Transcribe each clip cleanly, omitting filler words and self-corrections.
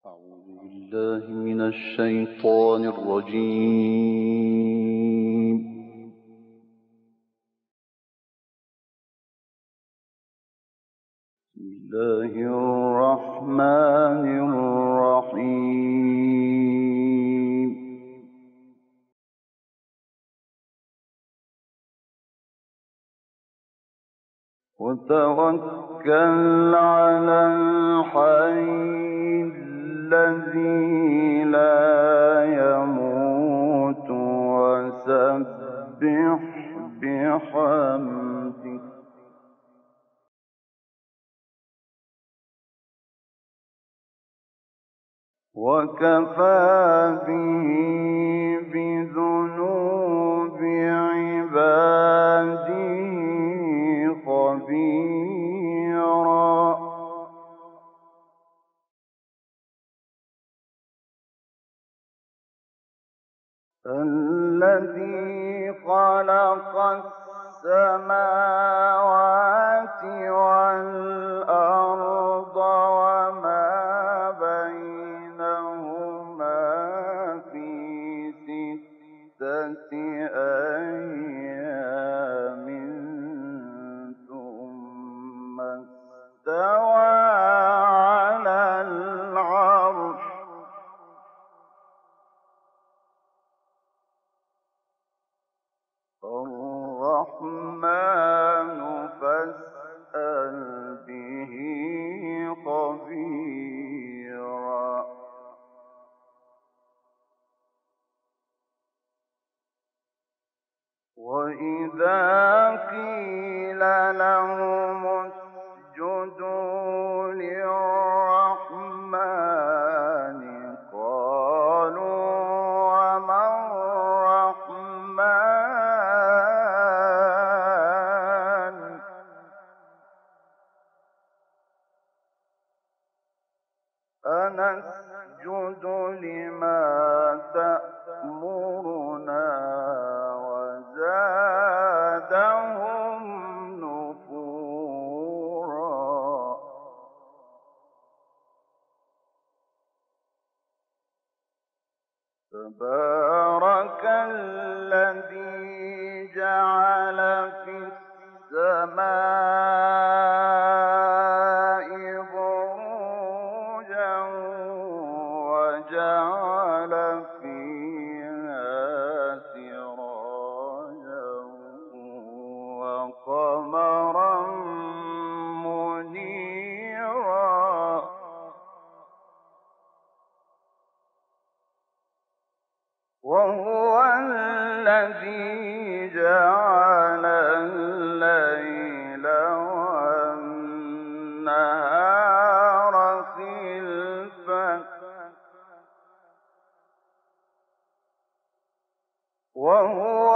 أعوذ بالله من الشيطان الرجيم. بسم الله الرحمن الرحيم. وتوكل على الحي الذي لا يموت وسبح بحمده وكفى به بذنوب عباده خبيرا. الذي خلق السماوات والأرض وما بينهما في 6 أيام ثم استوى على العرش. الرحمن فاسأل به خبيرا. وإذا قيل لهم اسجدوا للرحمن قالوا وما الرحمن أنسجد لما تأمرنا وزادهم نفورا. تبارك الذي جعل في السماء بروجا وجعل فيها سراجا وقمرا منيرا. وهو الذي جعل الليل والنهار خلفة وهو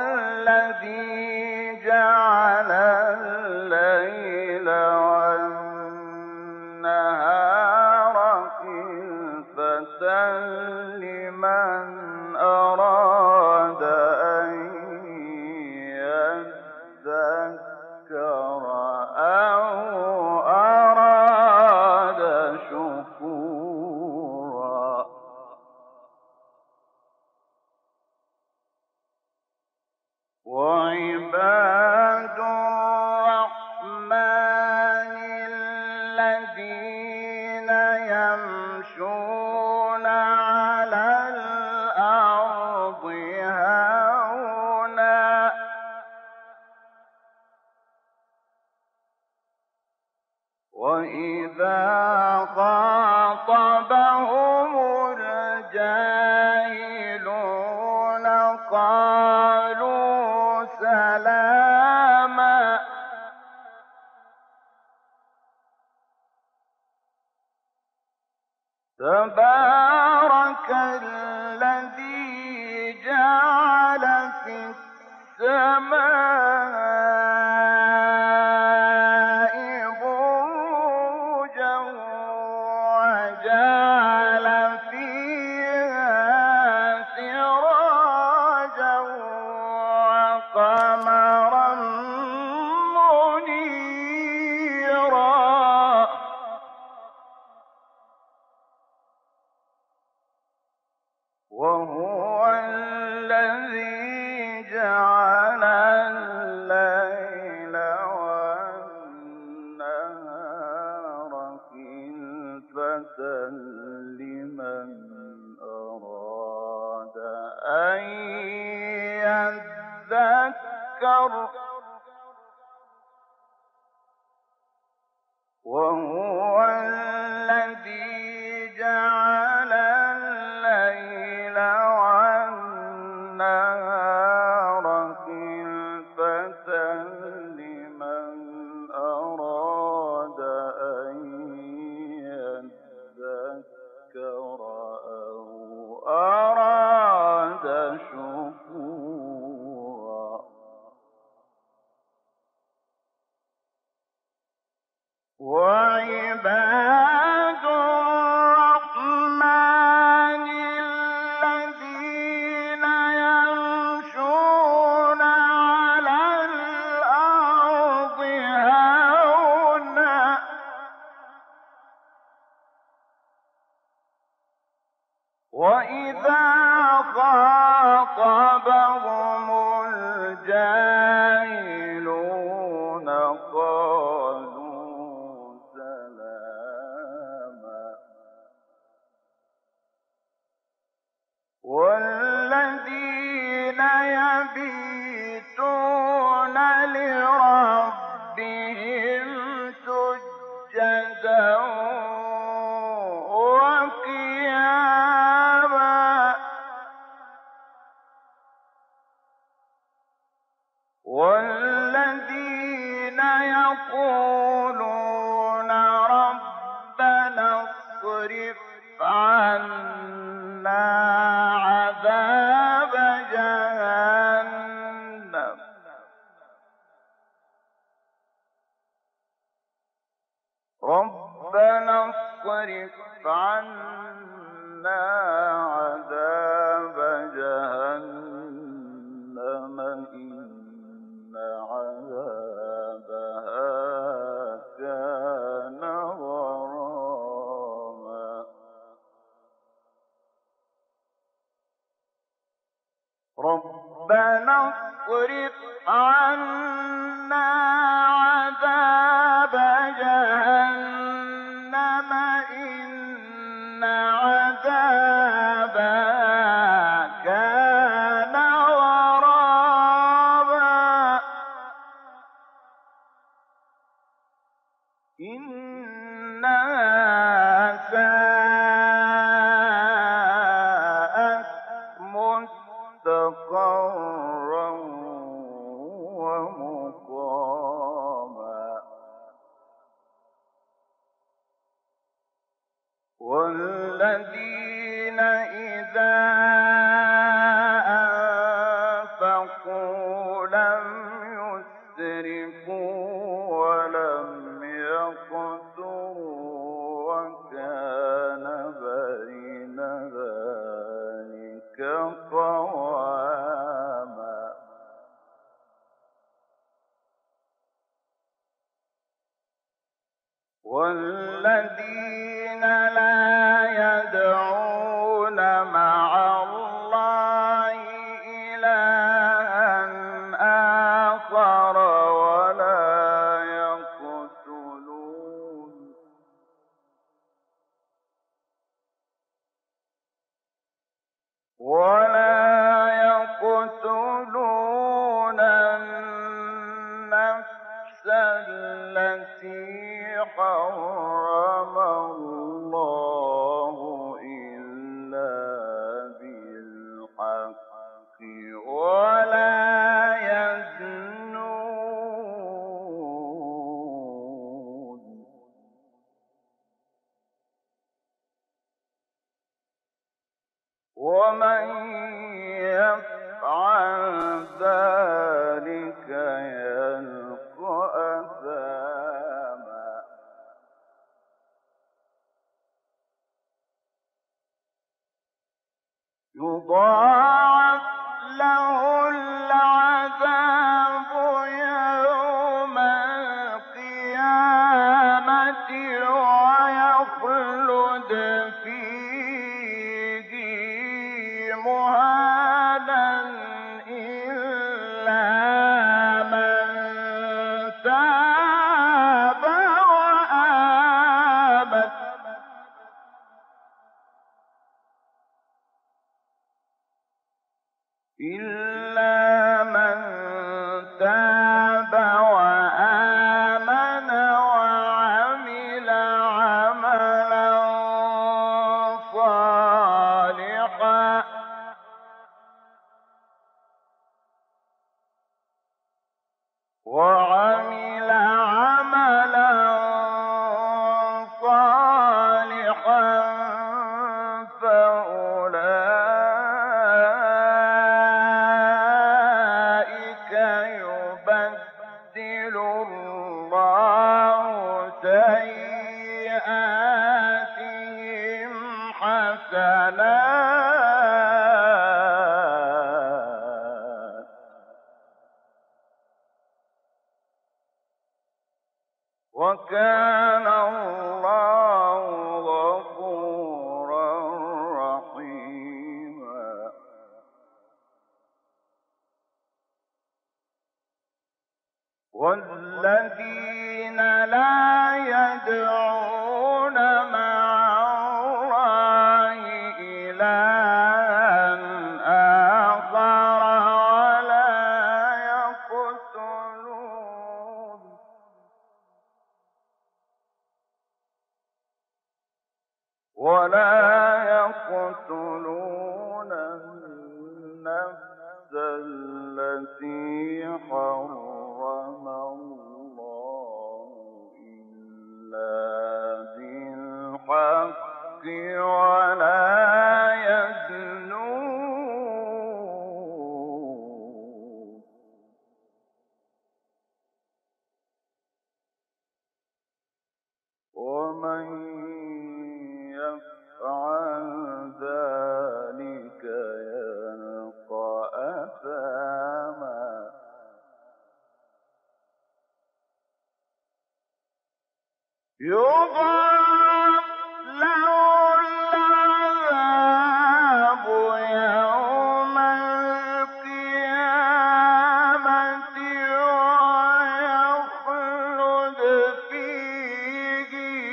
الذي جعل الليل والنهار خلفة لمن أراد أن يذكر أو أراد شكورا. وعباد الرحمن الذين يمشون على الأرض هونا وإذا خاطبهم الجاهلون قالوا سلاما. تبارك الذي جعل في السماء بروجا وجعل فيها سراجا وقمرا منيرا. وهو الذي جعل الليل والنهار خلفة لمن أراد أن يذكر وهو الذي جعل الليل والنهار خلفة لمن أراد أن يذكر أو أراد شكورا وعباد الرحمن الذين يمشون على الأرض هونا وإذا خاطبهم الجاهلون قالوا سلاما والذين يبيتون لربهم سجدا وقياما والذين يقولون ربنا اصرف عنا عذاب جهنم ربنا اصرف عنا عذاب جهنم إن عذابها كان غراما ربنا اصرف عنا عذاب جهنم إن عذابها كان غراما إنها ساءت مستقرا ومقاما والذين إذا أنفقوا لم يسرفوا ولم يقتروا وكان بين ذلك قواما والذين لا يدعون مع الله إلها آخر ولا يقتلون النفس التي حرم الله إلا بالحق ولا يزنون ومن يفعل ذلك يلقى أثاما يضاعف له العذاب يوم القيامة ويخلد فيه إلا من تاب وآمن وعمل عملا صالحا فأولئك يبدل الله سيئاتهم حسنات وكان الله غفورا رحيما. والذين لا يدعون مع الله إلها آخر ولا يقتلون النفس التي حرم الله إلا بالحق ولا يزنون ومن يفعل ذلك يلقى أثاما يضاعف له العذاب يوم القيامة ويخلد فيه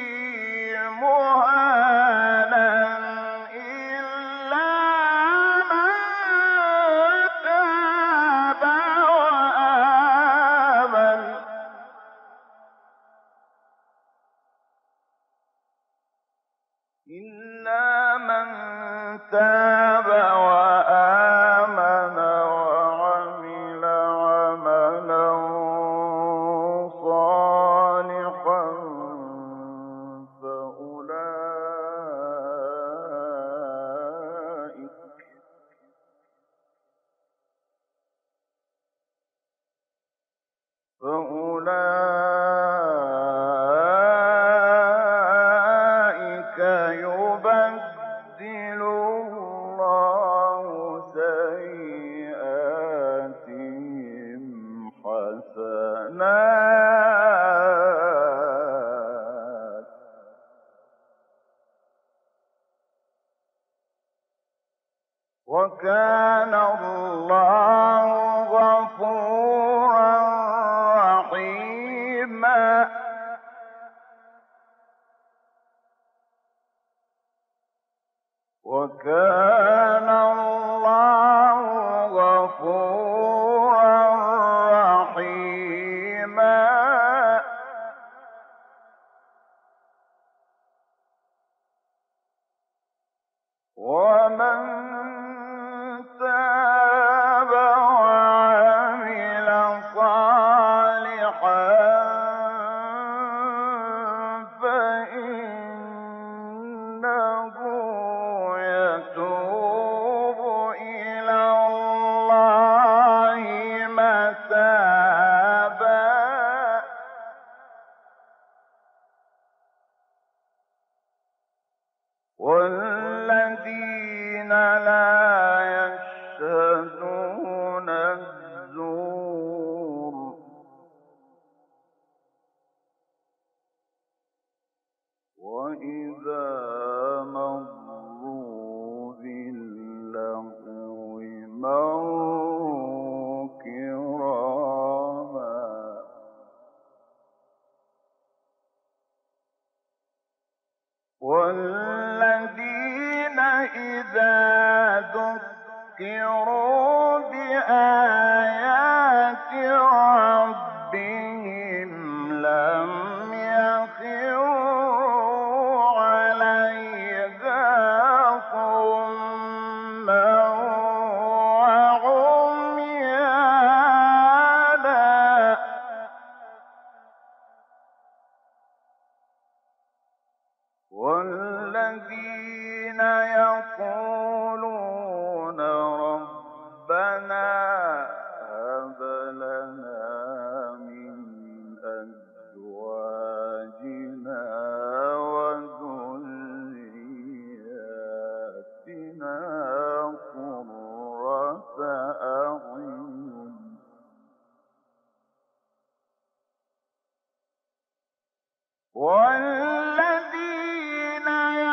مهانا إلا من تاب وآمن وعمل عملا صالحا فأولئك يبدل الله سيئاتهم حسنات وكان الله غفورا رحيما. وكان الله غفورا رحيما. ومن تاب وعمل صالحا فإنه يتوب إلى الله متابا والذين لا يشهدون الزور وإذا مروا باللغو مروا كراما والذين إذا ذكروا بآيات ربهم لم يخروا عليها صما وعميانا والذين يقولون ربنا هب لنا من أزواجنا وذرياتنا قرة أعين والذين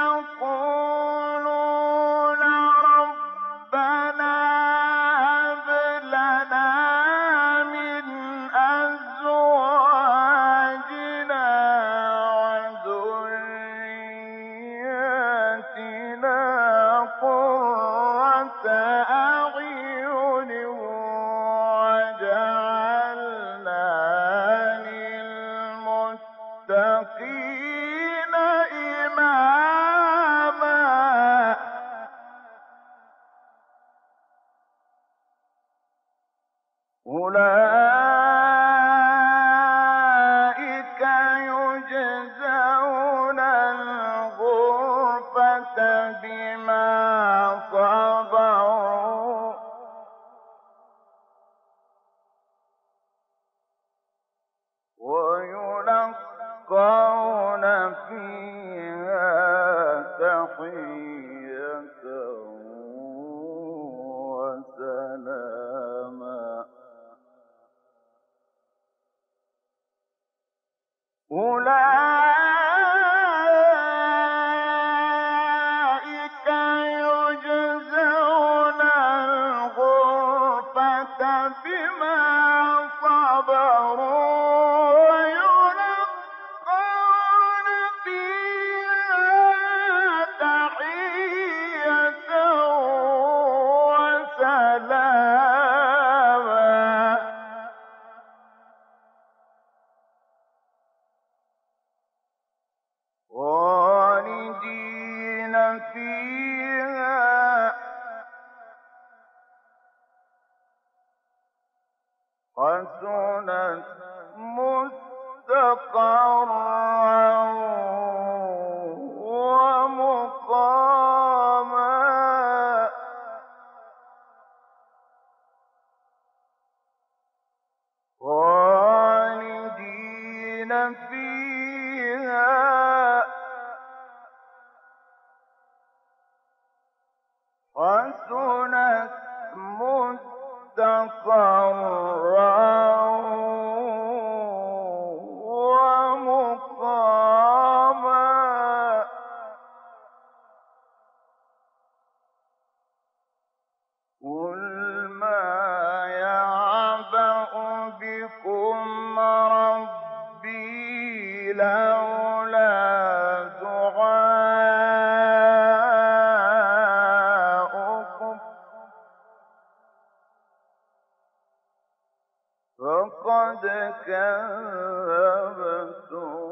يقولون ربنا هب لنا من أزواجنا وذرياتنا قرة أعين وجعلنا للمتقين إماما أولئك يجزون الغرفة بما صبروا ويلقون فيها تحية وسلاما أولئك يجزون الغرفة بما صبروا ويلقون فيها تحية وسلاما خالدين فيها حسنت مستقرا ومقاما خالدين فيها حسنت مستقرا ومقاما قل ما يعبأ بكم ربي لولا دعاؤكم فقد كذبتم